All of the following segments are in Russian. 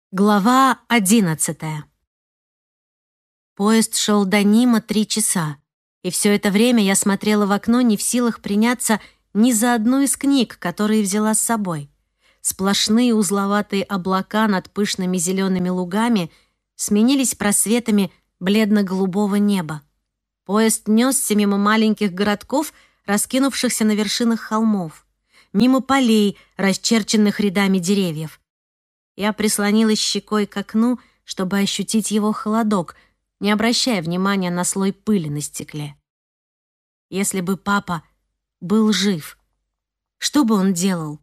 Глава 11. Поезд шел до Нима 3 часа, и все это время я смотрела в окно, не в силах приняться ни за одну из книг, которые взяла с собой. Сплошные узловатые облака над пышными зелеными лугами сменились просветами бледно-голубого неба. Поезд несся мимо маленьких городков, раскинувшихся на вершинах холмов, мимо полей, расчерченных рядами деревьев. Я прислонилась щекой к окну, чтобы ощутить его холодок, не обращая внимания на слой пыли на стекле. Если бы папа был жив, что бы он делал?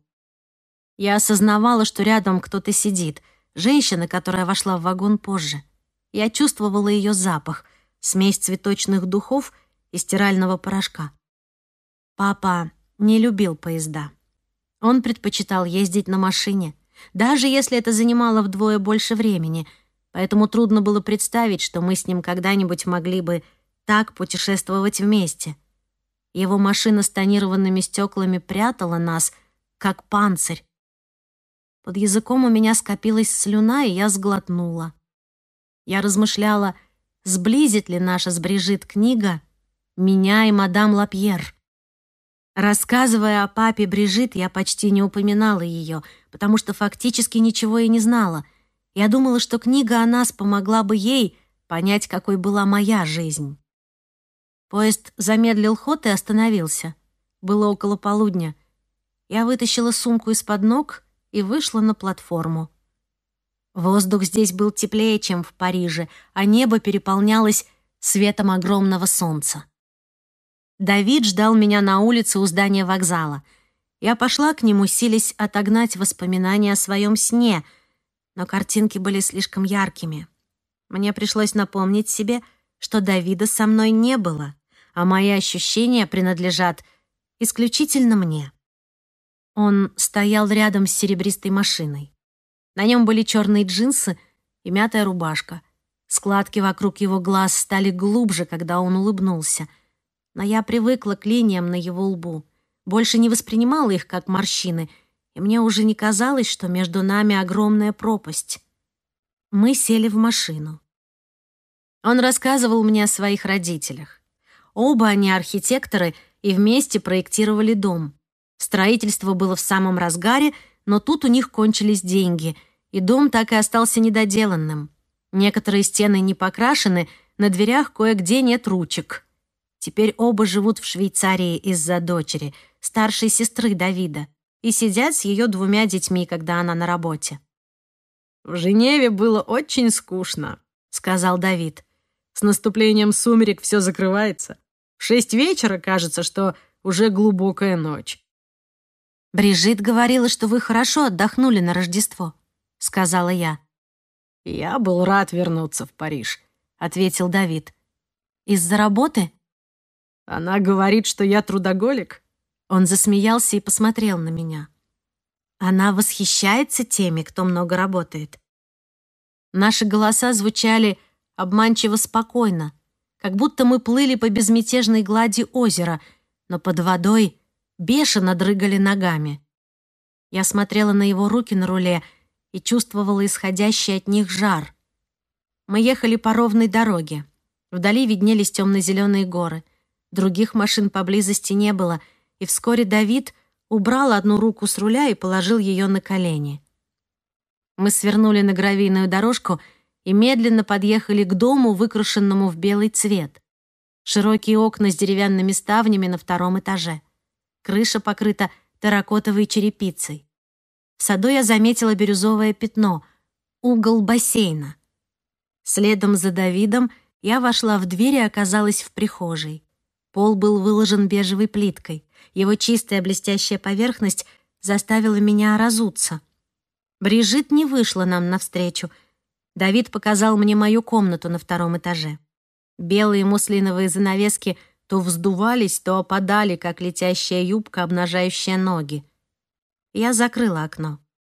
Я осознавала, что рядом кто-то сидит, женщина, которая вошла в вагон позже. Я чувствовала ее запах, смесь цветочных духов и стирального порошка. Папа не любил поезда. Он предпочитал ездить на машине, даже если это занимало вдвое больше времени, поэтому трудно было представить, что мы с ним когда-нибудь могли бы так путешествовать вместе. Его машина с тонированными стеклами прятала нас, как панцирь. Под языком у меня скопилась слюна, и я сглотнула. Я размышляла, сблизит ли наша с Брижит книга меня и мадам Лапьер. Рассказывая о папе Брижит, я почти не упоминала ее, потому что фактически ничего и не знала. Я думала, что книга о нас помогла бы ей понять, какой была моя жизнь. Поезд замедлил ход и остановился. Было около полудня. Я вытащила сумку из-под ног и вышла на платформу. Воздух здесь был теплее, чем в Париже, а небо переполнялось светом огромного солнца. Давид ждал меня на улице у здания вокзала. Я пошла к нему, силясь отогнать воспоминания о своем сне, но картинки были слишком яркими. Мне пришлось напомнить себе, что Давида со мной не было, а мои ощущения принадлежат исключительно мне. Он стоял рядом с серебристой машиной. На нем были черные джинсы и мятая рубашка. Складки вокруг его глаз стали глубже, когда он улыбнулся. Но я привыкла к линиям на его лбу, больше не воспринимала их как морщины, и мне уже не казалось, что между нами огромная пропасть. Мы сели в машину. Он рассказывал мне о своих родителях. Оба они архитекторы и вместе проектировали дом. Строительство было в самом разгаре, но тут у них кончились деньги, и дом так и остался недоделанным. Некоторые стены не покрашены, на дверях кое-где нет ручек. Теперь оба живут в Швейцарии из-за дочери, старшей сестры Давида, и сидят с ее 2 детьми, когда она на работе. «В Женеве было очень скучно», — сказал Давид. «С наступлением сумерек все закрывается. В 6 вечера кажется, что уже глубокая ночь». «Брижит говорила, что вы хорошо отдохнули на Рождество», — сказала я. «Я был рад вернуться в Париж», — ответил Давид. «Из-за работы?» «Она говорит, что я трудоголик». Он засмеялся и посмотрел на меня. «Она восхищается теми, кто много работает». Наши голоса звучали обманчиво спокойно, как будто мы плыли по безмятежной глади озера, но под водой бешено дрыгали ногами. Я смотрела на его руки на руле и чувствовала исходящий от них жар. Мы ехали по ровной дороге. Вдали виднелись темно-зеленые горы. Других машин поблизости не было, и вскоре Давид убрал одну руку с руля и положил ее на колени. Мы свернули на гравийную дорожку и медленно подъехали к дому, выкрашенному в белый цвет. Широкие окна с деревянными ставнями на 2-м этаже. Крыша покрыта терракотовой черепицей. В саду я заметила бирюзовое пятно — угол бассейна. Следом за Давидом я вошла в дверь и оказалась в прихожей. Пол был выложен бежевой плиткой. Его чистая блестящая поверхность заставила меня разуться. Брижит не вышла нам навстречу. Давид показал мне мою комнату на 2-м этаже. Белые муслиновые занавески то вздувались, то опадали, как летящая юбка, обнажающая ноги. Я закрыла окно.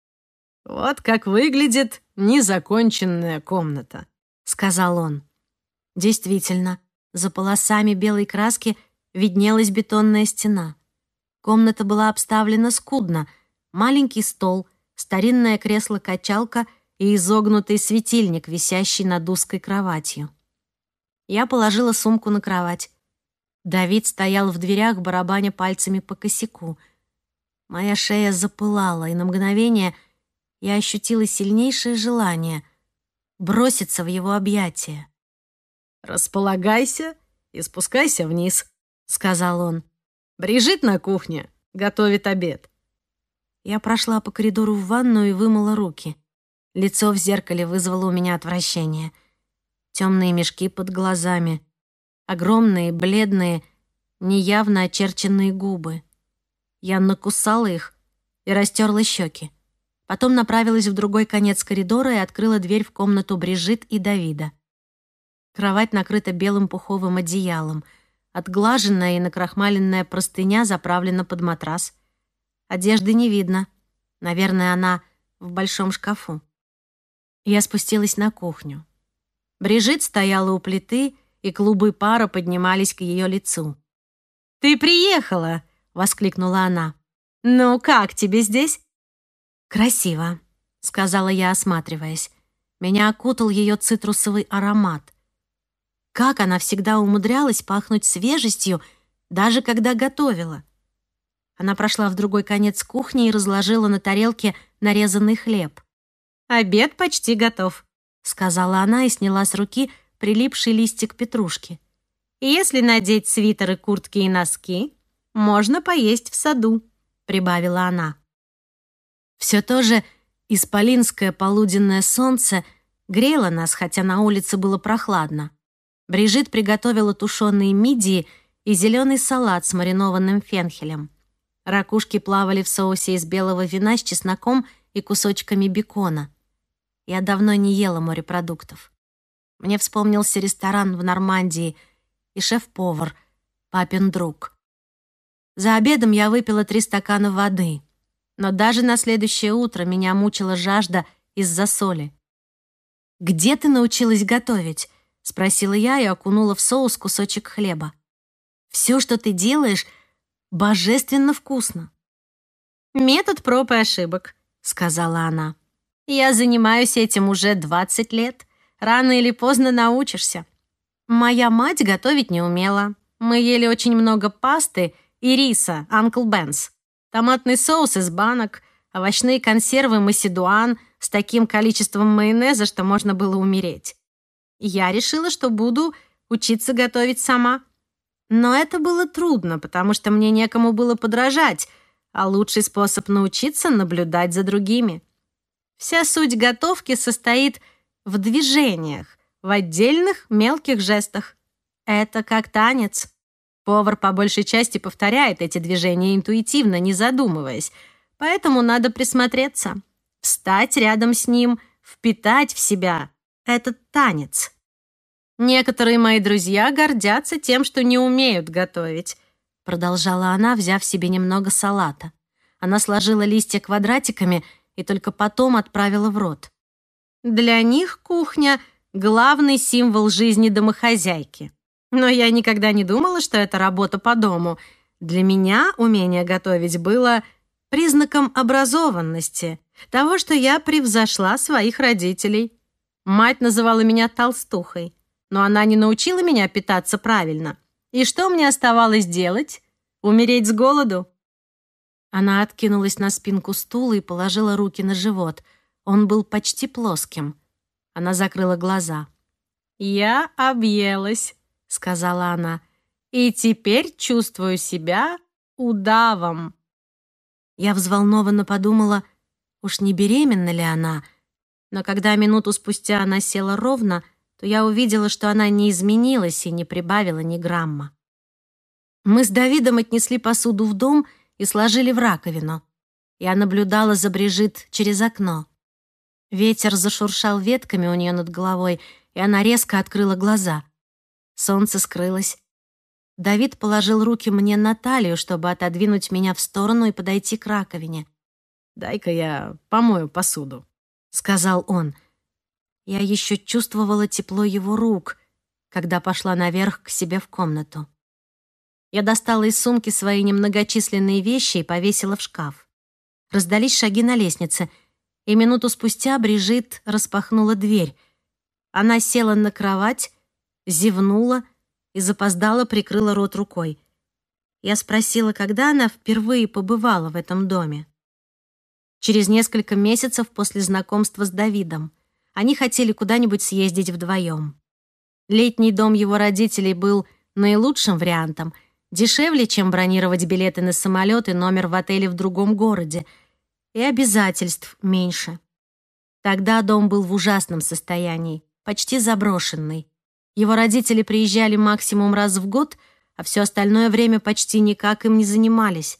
«Вот как выглядит незаконченная комната», — сказал он. Действительно, за полосами белой краски виднелась бетонная стена. Комната была обставлена скудно. Маленький стол, старинное кресло-качалка и изогнутый светильник, висящий над узкой кроватью. Я положила сумку на кровать. Давид стоял в дверях, барабаня пальцами по косяку. Моя шея запылала, и на мгновение я ощутила сильнейшее желание броситься в его объятия. «Располагайся и спускайся вниз», — сказал он. «Брижит на кухне, готовит обед». Я прошла по коридору в ванную и вымыла руки. Лицо в зеркале вызвало у меня отвращение. Темные мешки под глазами, огромные, бледные, неявно очерченные губы. Я накусала их и растерла щеки. Потом направилась в другой конец коридора и открыла дверь в комнату Брижит и Давида. Кровать накрыта белым пуховым одеялом. Отглаженная и накрахмаленная простыня заправлена под матрас. Одежды не видно. Наверное, она в большом шкафу. Я спустилась на кухню. Брижит стояла у плиты, и клубы пара поднимались к ее лицу. «Ты приехала!» — воскликнула она. «Ну, как тебе здесь?» «Красиво», — сказала я, осматриваясь. Меня окутал ее цитрусовый аромат. Как она всегда умудрялась пахнуть свежестью, даже когда готовила. Она прошла в другой конец кухни и разложила на тарелке нарезанный хлеб. «Обед почти готов», — сказала она и сняла с руки прилипший листик петрушки. «Если надеть свитеры, куртки и носки, можно поесть в саду», — прибавила она. Все то же исполинское полуденное солнце грело нас, хотя на улице было прохладно. Брижит приготовила тушеные мидии и зеленый салат с маринованным фенхелем. Ракушки плавали в соусе из белого вина с чесноком и кусочками бекона. Я давно не ела морепродуктов. Мне вспомнился ресторан в Нормандии и шеф-повар, папин друг. За обедом я выпила 3 стакана воды, но даже на следующее утро меня мучила жажда из-за соли. «Где ты научилась готовить?» — спросила я и окунула в соус кусочек хлеба. «Все, что ты делаешь, божественно вкусно». «Метод проб и ошибок», — сказала она. «Я занимаюсь этим уже 20 лет. Рано или поздно научишься. Моя мать готовить не умела. Мы ели очень много пасты и риса Uncle Ben's, томатный соус из банок, овощные консервы Macédoine с таким количеством майонеза, что можно было умереть. Я решила, что буду учиться готовить сама. Но это было трудно, потому что мне некому было подражать, а лучший способ научиться — наблюдать за другими. Вся суть готовки состоит в движениях, в отдельных мелких жестах. Это как танец. Повар по большей части повторяет эти движения интуитивно, не задумываясь, поэтому надо присмотреться, встать рядом с ним, впитать в себя этот танец. «Некоторые мои друзья гордятся тем, что не умеют готовить», продолжала она, взяв себе немного салата. Она сложила листья квадратиками и только потом отправила в рот. «Для них кухня — главный символ жизни домохозяйки. Но я никогда не думала, что это работа по дому. Для меня умение готовить было признаком образованности, того, что я превзошла своих родителей. Мать называла меня толстухой, но она не научила меня питаться правильно. И что мне оставалось делать? Умереть с голоду?» Она откинулась на спинку стула и положила руки на живот. Он был почти плоским. Она закрыла глаза. «Я объелась», — сказала она, «и теперь чувствую себя удавом». Я взволнованно подумала, уж не беременна ли она, но когда минуту спустя она села ровно, то я увидела, что она не изменилась и не прибавила ни грамма. Мы с Давидом отнесли посуду в дом и сложили в раковину. Я наблюдала за Брижит через окно. Ветер зашуршал ветками у нее над головой, и она резко открыла глаза. Солнце скрылось. Давид положил руки мне на талию, чтобы отодвинуть меня в сторону и подойти к раковине. «Дай-ка я помою посуду», — сказал он. Я еще чувствовала тепло его рук, когда пошла наверх к себе в комнату. Я достала из сумки свои немногочисленные вещи и повесила в шкаф. Раздались шаги на лестнице. И минуту спустя Брижит распахнула дверь. Она села на кровать, зевнула и запоздало прикрыла рот рукой. Я спросила, когда она впервые побывала в этом доме. Через несколько месяцев после знакомства с Давидом. Они хотели куда-нибудь съездить вдвоем. Летний дом его родителей был наилучшим вариантом, дешевле, чем бронировать билеты на самолет и номер в отеле в другом городе, и обязательств меньше. Тогда дом был в ужасном состоянии, почти заброшенный. Его родители приезжали максимум раз в год, а все остальное время почти никак им не занимались.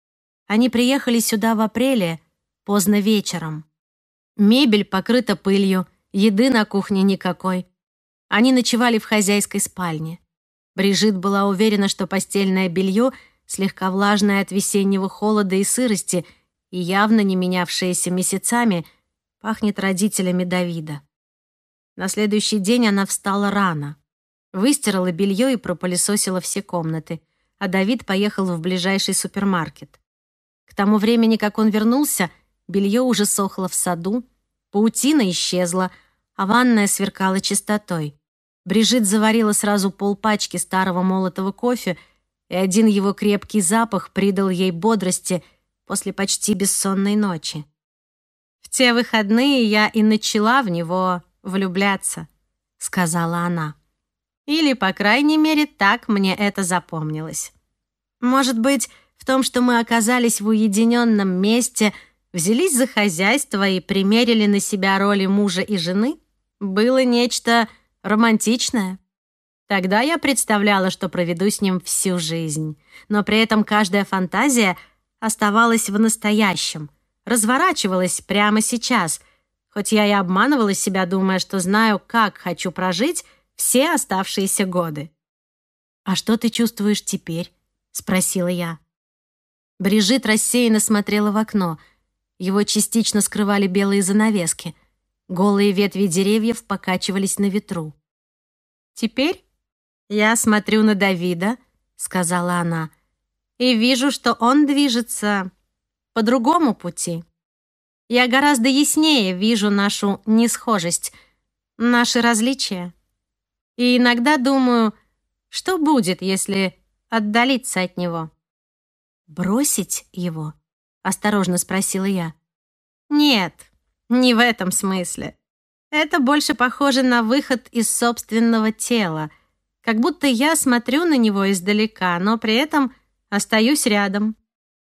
Они приехали сюда в апреле, поздно вечером. Мебель покрыта пылью, еды на кухне никакой. Они ночевали в хозяйской спальне. Брижит была уверена, что постельное белье, слегка влажное от весеннего холода и сырости и явно не менявшееся месяцами, пахнет родителями Давида. На следующий день она встала рано, выстирала белье и пропылесосила все комнаты, а Давид поехал в ближайший супермаркет. К тому времени, как он вернулся, белье уже сохло в саду, паутина исчезла, а ванная сверкала чистотой. Брижит заварила сразу полпачки старого молотого кофе, и один его крепкий запах придал ей бодрости после почти бессонной ночи. «В те выходные я и начала в него влюбляться», — сказала она. «Или, по крайней мере, так мне это запомнилось. Может быть, в том, что мы оказались в уединенном месте, взялись за хозяйство и примерили на себя роли мужа и жены, было нечто романтичное. Тогда я представляла, что проведу с ним всю жизнь, но при этом каждая фантазия оставалась в настоящем, разворачивалась прямо сейчас, хоть я и обманывала себя, думая, что знаю, как хочу прожить все оставшиеся годы. «А что ты чувствуешь теперь?» — спросила я. Брижит рассеянно смотрела в окно. Его частично скрывали белые занавески. Голые ветви деревьев покачивались на ветру. «Теперь я смотрю на Давида», — сказала она, «и вижу, что он движется по другому пути. Я гораздо яснее вижу нашу несхожесть, наши различия. И иногда думаю, что будет, если отдалиться от него». «Бросить его?» — осторожно спросила я. «Нет, не в этом смысле. Это больше похоже на выход из собственного тела, как будто я смотрю на него издалека, но при этом остаюсь рядом».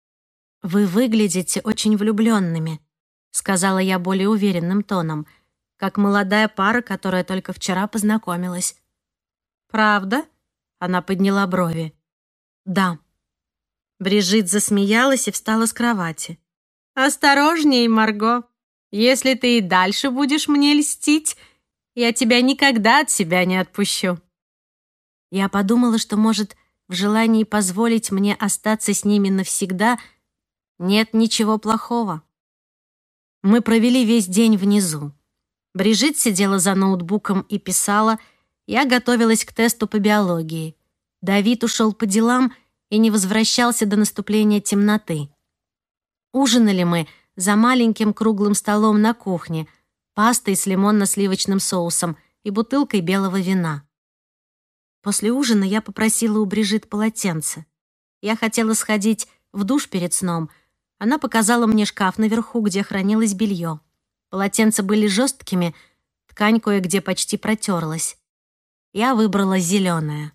«Вы выглядите очень влюбленными», — сказала я более уверенным тоном, как молодая пара, которая только вчера познакомилась. «Правда?» — она подняла брови. «Да». Брижит засмеялась и встала с кровати. «Осторожней, Марго. Если ты и дальше будешь мне льстить, я тебя никогда от себя не отпущу». Я подумала, что, может, в желании позволить мне остаться с ними навсегда нет ничего плохого. Мы провели весь день внизу. Брижит сидела за ноутбуком и писала, я готовилась к тесту по биологии. Давид ушел по делам и не возвращался до наступления темноты. Ужинали мы за маленьким круглым столом на кухне, пастой с лимонно-сливочным соусом и бутылкой белого вина. После ужина я попросила у Брижит полотенце. Я хотела сходить в душ перед сном. Она показала мне шкаф наверху, где хранилось белье. Полотенца были жесткими, ткань кое-где почти протерлась. Я выбрала зеленое.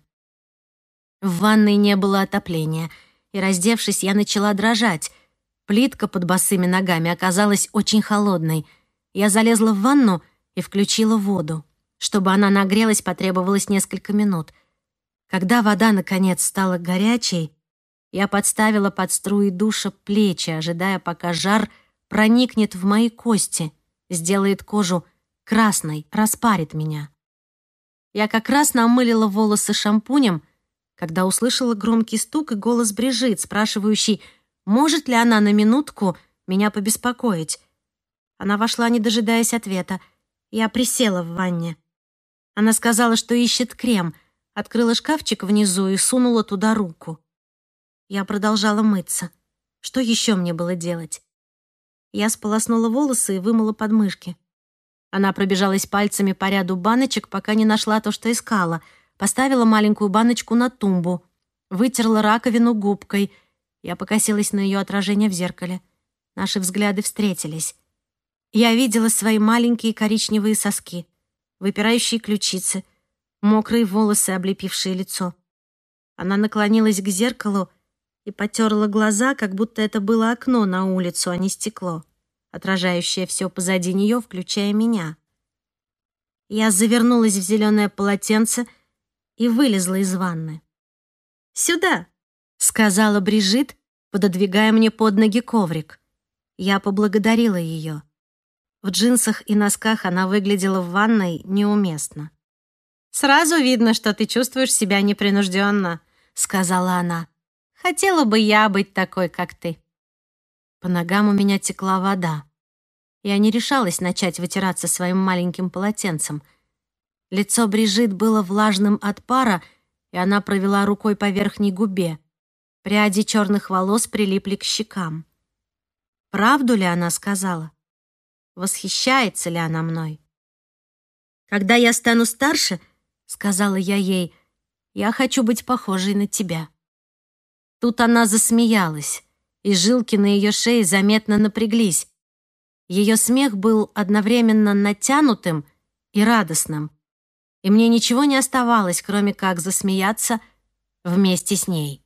В ванной не было отопления, и, раздевшись, я начала дрожать. Плитка под босыми ногами оказалась очень холодной. Я залезла в ванну и включила воду. Чтобы она нагрелась, потребовалось несколько минут. Когда вода, наконец, стала горячей, я подставила под струи душа плечи, ожидая, пока жар проникнет в мои кости, сделает кожу красной, распарит меня. Я как раз намылила волосы шампунем, когда услышала громкий стук и голос Брижит, спрашивающий, может ли она на минутку меня побеспокоить. Она вошла, не дожидаясь ответа. Я присела в ванне. Она сказала, что ищет крем, открыла шкафчик внизу и сунула туда руку. Я продолжала мыться. Что еще мне было делать? Я сполоснула волосы и вымыла подмышки. Она пробежалась пальцами по ряду баночек, пока не нашла то, что искала. Поставила маленькую баночку на тумбу. Вытерла раковину губкой. Я покосилась на ее отражение в зеркале. Наши взгляды встретились. Я видела свои маленькие коричневые соски, выпирающие ключицы, мокрые волосы, облепившие лицо. Она наклонилась к зеркалу и потерла глаза, как будто это было окно на улицу, а не стекло, отражающее все позади нее, включая меня. Я завернулась в зеленое полотенце и вылезла из ванны. «Сюда!» — сказала Брижит, пододвигая мне под ноги коврик. Я поблагодарила ее. В джинсах и носках она выглядела в ванной неуместно. «Сразу видно, что ты чувствуешь себя непринужденно», — сказала она. «Хотела бы я быть такой, как ты». По ногам у меня текла вода. Я не решалась начать вытираться своим маленьким полотенцем. Лицо Брижит было влажным от пара, и она провела рукой по верхней губе. Пряди черных волос прилипли к щекам. Правду ли она сказала? Восхищается ли она мной? «Когда я стану старше, — сказала я ей, — я хочу быть похожей на тебя». Тут она засмеялась, и жилки на ее шее заметно напряглись. Ее смех был одновременно натянутым и радостным, и мне ничего не оставалось, кроме как засмеяться вместе с ней.